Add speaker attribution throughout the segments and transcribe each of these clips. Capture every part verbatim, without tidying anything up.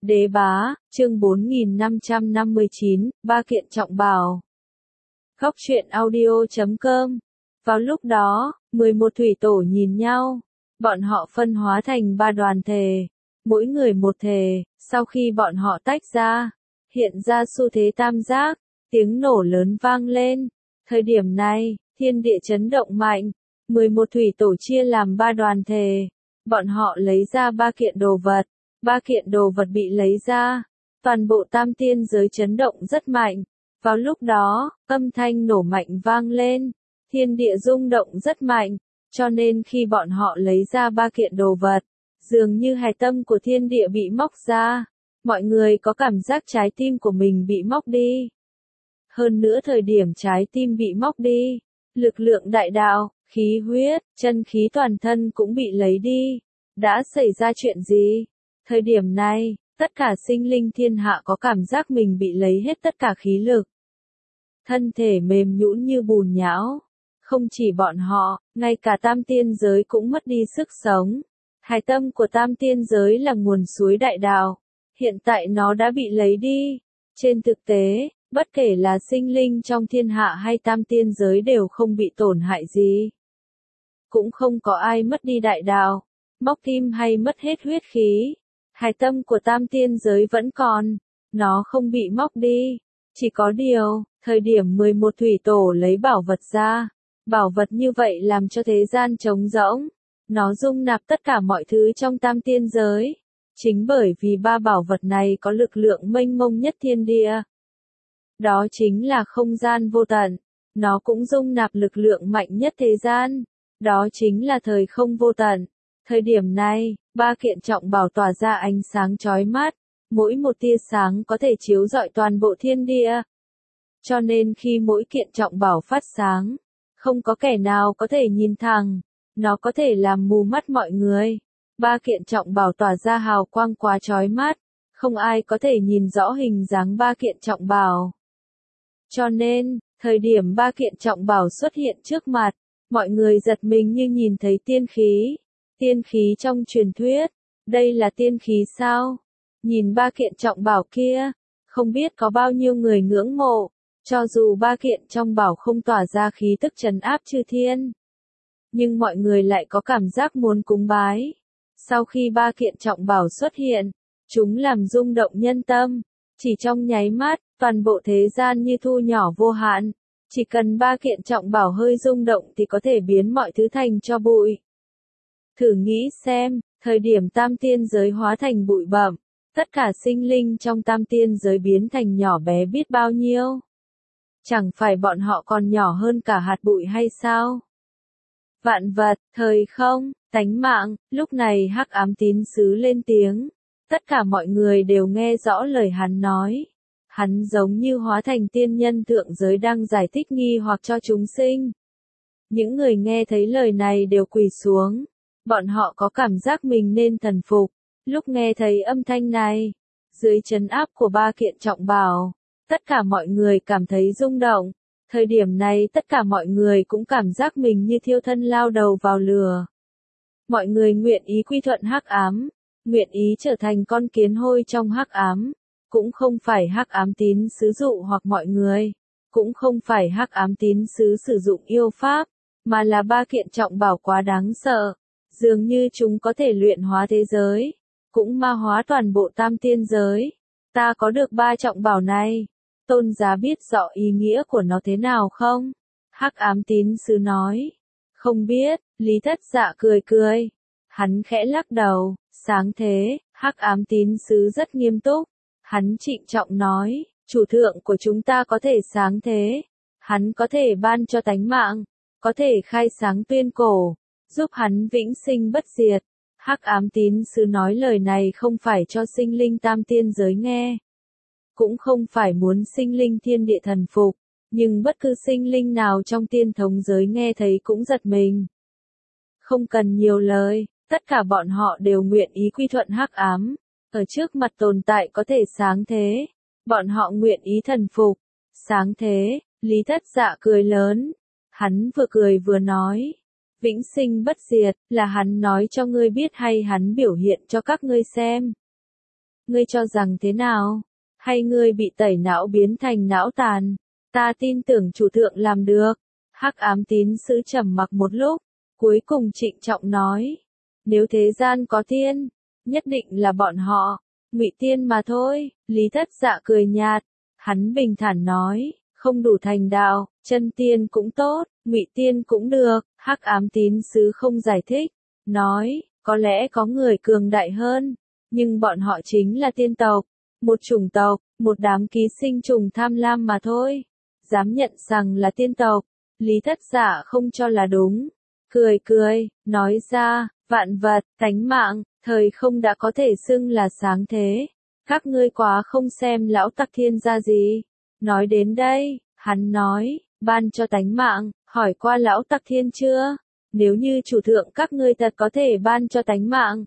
Speaker 1: Đế bá, chương bốn nghìn năm trăm năm mươi chín, ba kiện trọng bảo. Góc truyện audio chấm com. Vào lúc đó, mười một thủy tổ nhìn nhau. Bọn họ phân hóa thành ba đoàn thể. Mỗi người một thể, sau khi bọn họ tách ra, hiện ra xu thế tam giác, tiếng nổ lớn vang lên. Thời điểm này, thiên địa chấn động mạnh. mười một thủy tổ chia làm ba đoàn thể. Bọn họ lấy ra ba kiện đồ vật. Ba kiện đồ vật bị lấy ra, toàn bộ tam tiên giới chấn động rất mạnh. Vào lúc đó, âm thanh nổ mạnh vang lên, thiên địa rung động rất mạnh, cho nên khi bọn họ lấy ra ba kiện đồ vật, dường như hài tâm của thiên địa bị móc ra, mọi người có cảm giác trái tim của mình bị móc đi. Hơn nữa thời điểm trái tim bị móc đi, lực lượng đại đạo, khí huyết, chân khí toàn thân cũng bị lấy đi. Đã xảy ra chuyện gì? Thời điểm này, tất cả sinh linh thiên hạ có cảm giác mình bị lấy hết tất cả khí lực. Thân thể mềm nhũn như bùn nhão. Không chỉ bọn họ, ngay cả tam tiên giới cũng mất đi sức sống. Hài tâm của tam tiên giới là nguồn suối đại đạo. Hiện tại nó đã bị lấy đi. Trên thực tế, bất kể là sinh linh trong thiên hạ hay tam tiên giới đều không bị tổn hại gì. Cũng không có ai mất đi đại đạo, móc tim hay mất hết huyết khí. Hài tâm của tam tiên giới vẫn còn, nó không bị móc đi. Chỉ có điều, thời điểm mười một thủy tổ lấy bảo vật ra, bảo vật như vậy làm cho thế gian trống rỗng. Nó dung nạp tất cả mọi thứ trong tam tiên giới. Chính bởi vì ba bảo vật này có lực lượng mênh mông nhất thiên địa. Đó chính là không gian vô tận. Nó cũng dung nạp lực lượng mạnh nhất thế gian. Đó chính là thời không vô tận. Thời điểm này, ba kiện trọng bảo tỏa ra ánh sáng chói mắt, mỗi một tia sáng có thể chiếu rọi toàn bộ thiên địa. Cho nên khi mỗi kiện trọng bảo phát sáng, không có kẻ nào có thể nhìn thẳng, nó có thể làm mù mắt mọi người. Ba kiện trọng bảo tỏa ra hào quang quá chói mắt, không ai có thể nhìn rõ hình dáng ba kiện trọng bảo. Cho nên, thời điểm ba kiện trọng bảo xuất hiện trước mặt, mọi người giật mình như nhìn thấy tiên khí. Tiên khí trong truyền thuyết, đây là tiên khí sao? Nhìn ba kiện trọng bảo kia, không biết có bao nhiêu người ngưỡng mộ, cho dù ba kiện trong bảo không tỏa ra khí tức trấn áp chư thiên. Nhưng mọi người lại có cảm giác muốn cúng bái. Sau khi ba kiện trọng bảo xuất hiện, chúng làm rung động nhân tâm. Chỉ trong nháy mắt, toàn bộ thế gian như thu nhỏ vô hạn. Chỉ cần ba kiện trọng bảo hơi rung động thì có thể biến mọi thứ thành tro bụi. Thử nghĩ xem, thời điểm tam tiên giới hóa thành bụi bặm, tất cả sinh linh trong tam tiên giới biến thành nhỏ bé biết bao nhiêu. Chẳng phải bọn họ còn nhỏ hơn cả hạt bụi hay sao? Vạn vật, thời không, tánh mạng, lúc này hắc ám tín sứ lên tiếng. Tất cả mọi người đều nghe rõ lời hắn nói. Hắn giống như hóa thành tiên nhân thượng giới đang giải thích nghi hoặc cho chúng sinh. Những người nghe thấy lời này đều quỳ xuống. Bọn họ có cảm giác mình nên thần phục. Lúc nghe thấy âm thanh này, dưới trấn áp của ba kiện trọng bảo, tất cả mọi người cảm thấy rung động. Thời điểm này tất cả mọi người cũng cảm giác mình như thiêu thân lao đầu vào lửa. Mọi người nguyện ý quy thuận hắc ám, nguyện ý trở thành con kiến hôi trong hắc ám. Cũng không phải hắc ám tín sứ dụ hoặc mọi người, cũng không phải hắc ám tín sứ sử dụng yêu pháp, mà là ba kiện trọng bảo quá đáng sợ. Dường như chúng có thể luyện hóa thế giới, cũng ma hóa toàn bộ tam tiên giới. Ta có được ba trọng bảo này, tôn giá biết rõ ý nghĩa của nó thế nào không? Hắc ám tín sứ nói. Không biết, Lý Thất Dạ cười cười. Hắn khẽ lắc đầu, sáng thế, hắc ám tín sứ rất nghiêm túc. Hắn trịnh trọng nói, chủ thượng của chúng ta có thể sáng thế. Hắn có thể ban cho tánh mạng, có thể khai sáng tuyên cổ. Giúp hắn vĩnh sinh bất diệt. Hắc ám tín sứ nói lời này không phải cho sinh linh tam tiên giới nghe. Cũng không phải muốn sinh linh thiên địa thần phục. Nhưng bất cứ sinh linh nào trong tiên thống giới nghe thấy cũng giật mình. Không cần nhiều lời, tất cả bọn họ đều nguyện ý quy thuận hắc ám. Ở trước mặt tồn tại có thể sáng thế. Bọn họ nguyện ý thần phục. Sáng thế, Lý Thất Dạ cười lớn. Hắn vừa cười vừa nói. Vĩnh sinh bất diệt, là hắn nói cho ngươi biết hay hắn biểu hiện cho các ngươi xem? ngươi cho rằng thế nào? Hay ngươi bị tẩy não biến thành não tàn? Ta tin tưởng chủ thượng làm được. Hắc ám tín sứ trầm mặc một lúc, cuối cùng trịnh trọng nói, nếu thế gian có tiên, nhất định là bọn họ, Ngụy Tiên mà thôi. Lý Thất Dạ cười nhạt, hắn bình thản nói, không đủ thành đạo, chân tiên cũng tốt, Ngụy Tiên cũng được. Hắc ám tín sứ không giải thích, nói, có lẽ có người cường đại hơn, nhưng bọn họ chính là tiên tộc, một chủng tộc, một đám ký sinh trùng tham lam mà thôi. Dám nhận rằng là tiên tộc, Lý Thất Dạ không cho là đúng, cười cười, nói ra, vạn vật, tánh mạng, thời không đã có thể xưng là sáng thế. Các ngươi quá không xem lão tặc thiên gia gì. Nói đến đây, hắn nói, ban cho tánh mạng, hỏi qua lão tặc thiên chưa? Nếu như chủ thượng các ngươi thật có thể ban cho tánh mạng,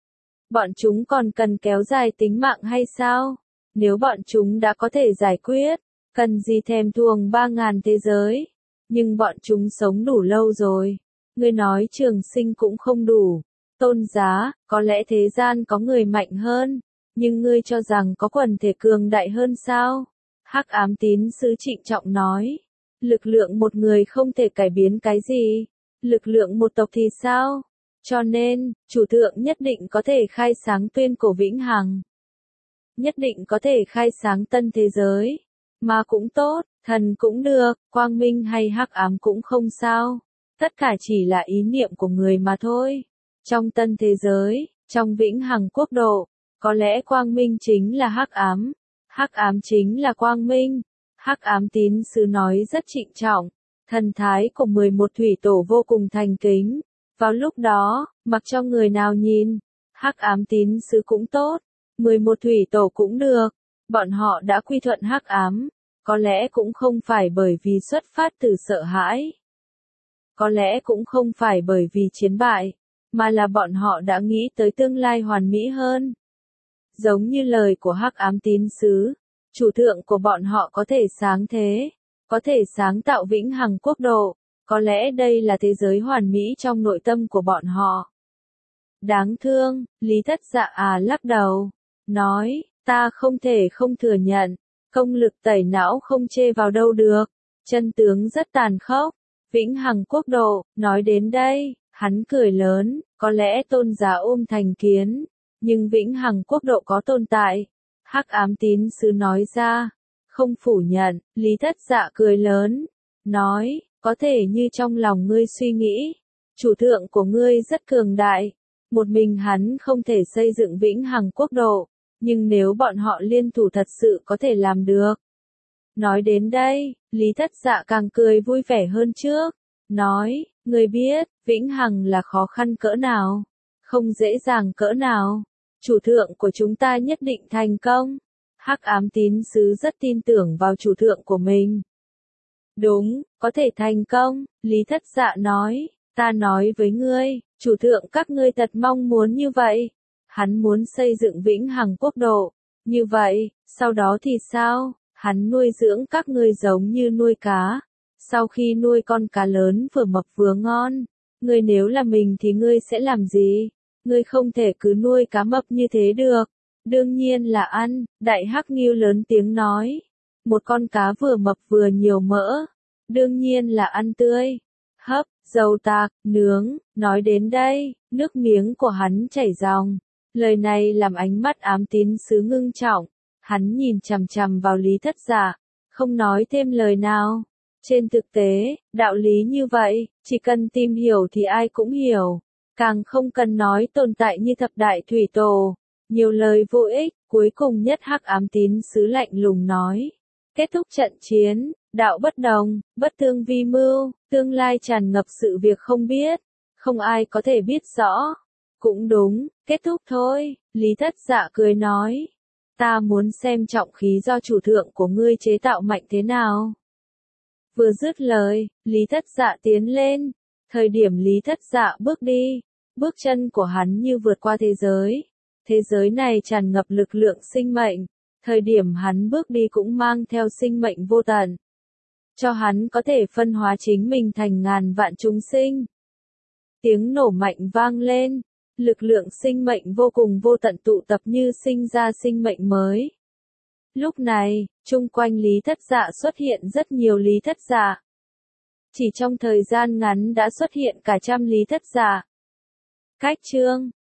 Speaker 1: bọn chúng còn cần kéo dài tính mạng hay sao? Nếu bọn chúng đã có thể giải quyết, cần gì thèm thuồng ba ngàn thế giới? Nhưng bọn chúng sống đủ lâu rồi. Ngươi nói trường sinh cũng không đủ. Tôn giá, có lẽ thế gian có người mạnh hơn, nhưng ngươi cho rằng có quần thể cường đại hơn sao? Hắc ám tín sứ trịnh trọng nói, lực lượng một người không thể cải biến cái gì, lực lượng một tộc thì sao? Cho nên, chủ thượng nhất định có thể khai sáng tuyên cổ vĩnh hằng. Nhất định có thể khai sáng tân thế giới. Ma cũng tốt, thần cũng được, quang minh hay hắc ám cũng không sao. Tất cả chỉ là ý niệm của người mà thôi. Trong tân thế giới, trong vĩnh hằng quốc độ, có lẽ quang minh chính là hắc ám, hắc ám chính là quang minh. Hắc ám tín sứ nói rất trịnh trọng, thần thái của mười một thủy tổ vô cùng thành kính. Vào lúc đó, mặc cho người nào nhìn, hắc ám tín sứ cũng tốt, mười một thủy tổ cũng được, bọn họ đã quy thuận hắc ám, có lẽ cũng không phải bởi vì xuất phát từ sợ hãi, có lẽ cũng không phải bởi vì chiến bại, mà là bọn họ đã nghĩ tới tương lai hoàn mỹ hơn. Giống như lời của hắc ám tín sứ, chủ thượng của bọn họ có thể sáng thế, có thể sáng tạo vĩnh hằng quốc độ, có lẽ đây là thế giới hoàn mỹ trong nội tâm của bọn họ. Đáng thương, Lý Thất Dạ à lắc đầu, nói, ta không thể không thừa nhận, công lực tẩy não không chê vào đâu được, chân tướng rất tàn khốc, vĩnh hằng quốc độ. Nói đến đây, hắn cười lớn, có lẽ tôn giá ôm thành kiến, nhưng vĩnh hằng quốc độ có tồn tại. Hắc ám tín sứ nói ra, không phủ nhận. Lý Thất Dạ cười lớn, nói, có thể như trong lòng ngươi suy nghĩ, chủ thượng của ngươi rất cường đại, một mình hắn không thể xây dựng vĩnh hằng quốc độ, nhưng nếu bọn họ liên thủ thật sự có thể làm được. Nói đến đây, Lý Thất Dạ càng cười vui vẻ hơn trước, nói, ngươi biết, vĩnh hằng là khó khăn cỡ nào, không dễ dàng cỡ nào, chủ thượng của chúng ta nhất định thành công. Hắc ám tín sứ rất tin tưởng vào chủ thượng của mình. Đúng, có thể thành công, Lý Thất Dạ nói, ta nói với ngươi, chủ thượng các ngươi thật mong muốn như vậy. Hắn muốn xây dựng vĩnh hằng quốc độ, như vậy, sau đó thì sao? Hắn nuôi dưỡng các ngươi giống như nuôi cá. Sau khi nuôi con cá lớn vừa mập vừa ngon, ngươi nếu là mình thì ngươi sẽ làm gì? Ngươi không thể cứ nuôi cá mập như thế được. Đương nhiên là ăn, đại hắc ngưu lớn tiếng nói. Một con cá vừa mập vừa nhiều mỡ, đương nhiên là ăn tươi, hấp, dầu tạc, nướng. Nói đến đây, nước miếng của hắn chảy ròng. Lời này làm ánh mắt ám tín sứ ngưng trọng, hắn nhìn chằm chằm vào Lý Thất Dạ, không nói thêm lời nào. Trên thực tế, đạo lý như vậy, chỉ cần tìm hiểu thì ai cũng hiểu, càng không cần nói tồn tại như thập đại thủy tổ. Nhiều lời vô ích, cuối cùng nhất hắc ám tín sứ lạnh lùng nói. Kết thúc trận chiến, đạo bất đồng, bất tương vi mưu, tương lai tràn ngập sự việc không biết, không ai có thể biết rõ. Cũng đúng, kết thúc thôi, Lý Thất Dạ cười nói. Ta muốn xem trọng khí do chủ thượng của ngươi chế tạo mạnh thế nào. Vừa dứt lời, Lý Thất Dạ tiến lên. Thời điểm Lý Thất Dạ bước đi, bước chân của hắn như vượt qua thế giới. Thế giới này tràn ngập lực lượng sinh mệnh. Thời điểm hắn bước đi cũng mang theo sinh mệnh vô tận, cho hắn có thể phân hóa chính mình thành ngàn vạn chúng sinh. Tiếng nổ mạnh vang lên, Lực lượng sinh mệnh vô cùng vô tận tụ tập như sinh ra sinh mệnh mới. Lúc này, chung quanh Lý Thất Dạ xuất hiện rất nhiều Lý Thất Dạ. Chỉ trong thời gian ngắn đã xuất hiện cả trăm Lý Thất Dạ. Cách chương